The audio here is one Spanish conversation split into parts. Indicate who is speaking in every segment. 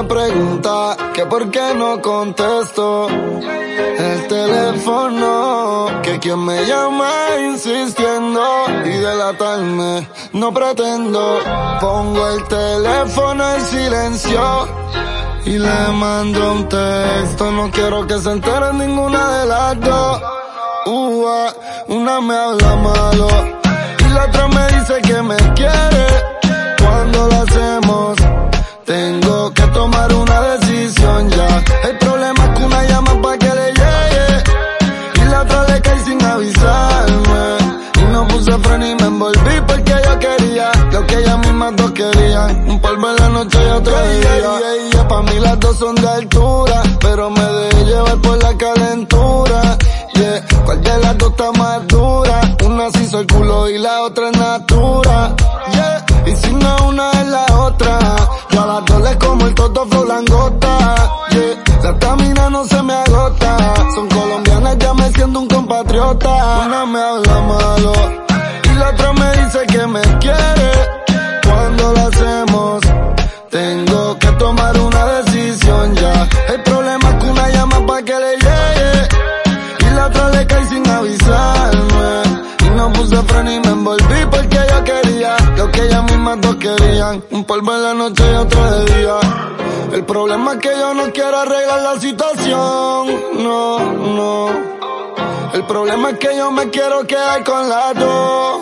Speaker 1: me pregunta que por qué no contesto el teléfono, que quien me llama insistiendo y delatarme no pretendo. Pongo el teléfono en silencio y le mando un texto. No quiero que se entere ninguna de las dos. Una me habla malo y la otra me dice que me quiere. Cuando lo hacemos tengo que tomar una decisión ya. El problema es que una llama pa' que le llegue y la otra le cae sin avisarme. Y no puse freno y me envolví porque yo quería lo que ellas mismas dos querían. Un polvo en la noche y otro día. Pa' mí las dos son de altura, pero me dejé llevar por la calentura. ¿Cuál de las dos está más dura? Una se hizo el culo y la otra es natura. Y si no una es la otra, yo a las dos les como el toto flow langota. La estamina no se me agota. Son colombianas, ya me siento un compatriota. Una me habla malo y la otra me dice que me quiere. Cuando lo hacemos tengo que tomar una decisión ya. El problema es que una llama pa' que le llegue y la otra le cae sin avisarme. Y no puse freno y me envolví porque yo quería lo que ellas mismas dos querían. Un polvo en la noche y otro de día. El problema es que yo no quiero arreglar la situación, no. El problema es que yo me quiero quedar con las dos.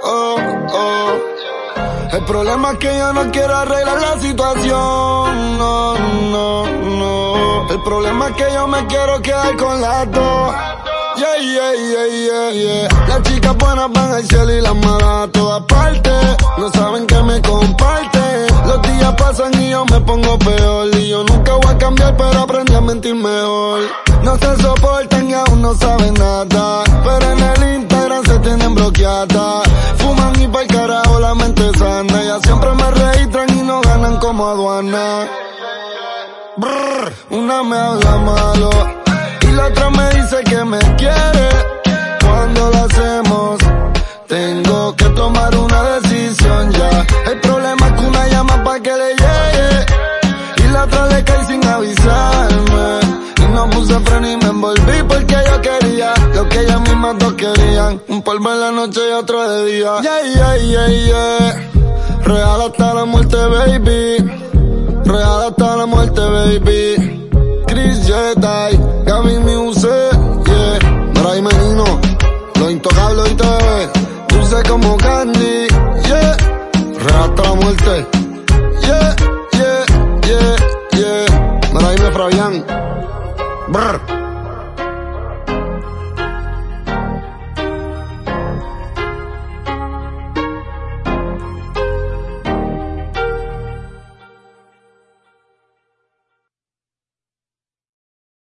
Speaker 1: El problema es que yo no quiero arreglar la situación, no. El problema es que yo me quiero quedar con las dos. Las chicas buenas van al cielo y las malas a todas partes. No saben que me comparten. Los días pasan y yo me pongo peor. Y yo nunca voy a cambiar, pero aprendí a mentir mejor. No se soportan y aún no saben nada, pero en el Instagram se tienen bloqueadas. Fuman y pa'l carajo la mente sana. Ellas siempre me registran y no ganan como aduana. Una me habla malo y la otra me dice que me quiere. Cuando lo hacemos tengo que tomar una decisión ya. El problema es que una llama pa' que le llegue y la otra le cae sin avisarme. Y no puse freno y me envolví porque yo quería lo que ellas mismas dos querían. Un polvo en la noche y otro de día. Real hasta la muerte, baby. Real hasta la muerte, baby. Chris Jedi, Gavin Music, Mira y Menino, Los Intocables y TV, dulce como candy, Real hasta la muerte, Mira y Fabián,